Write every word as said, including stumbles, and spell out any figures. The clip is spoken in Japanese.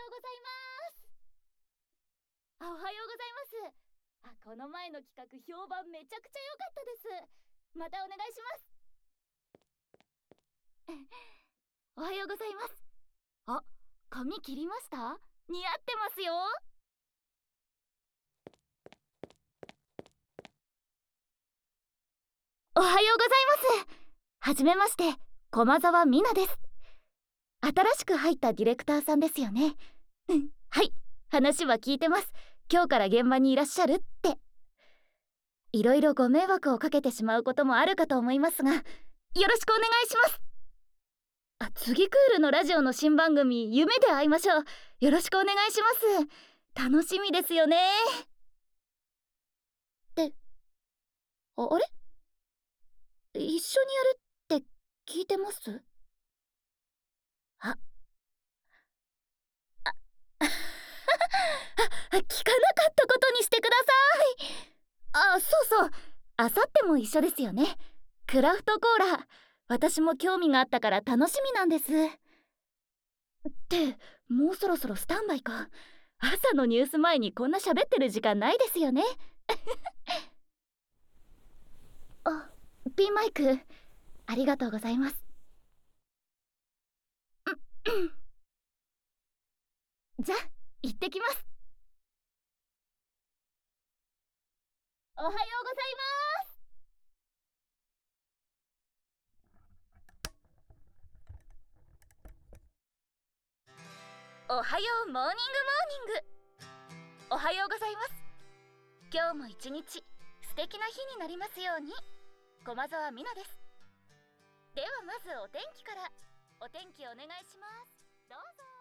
うございます。あ、おはようございます。あ、この前の企画評判めちゃくちゃ良かったです。またお願いします。おはようございます。あ、髪切りました？似合ってますよ。おはようございます。はじめまして、駒沢美奈です。新しく入ったディレクターさんですよね。うん、はい、話は聞いてます。今日から現場にいらっしゃるって。いろいろご迷惑をかけてしまうこともあるかと思いますが、よろしくお願いします。あ、次クールのラジオの新番組、夢で会いましょう。よろしくお願いします。楽しみですよね。って、あ、あれ一緒にやるって聞いてます？あ、あ、あ、聞かなかったことにしてください。あ、そうそう。あさっても一緒ですよね。クラフトコーラ。私も興味があったから楽しみなんです。って、もうそろそろスタンバイか。朝のニュース前にこんな喋ってる時間ないですよね。あ、ピンマイク、ありがとうございます。じゃ、行ってきます。おはようございます。おはようモーニングモーニング。おはようございます。今日も一日素敵な日になりますように。駒沢美奈です。ではまずお天気から。お天気お願いします。どうぞ。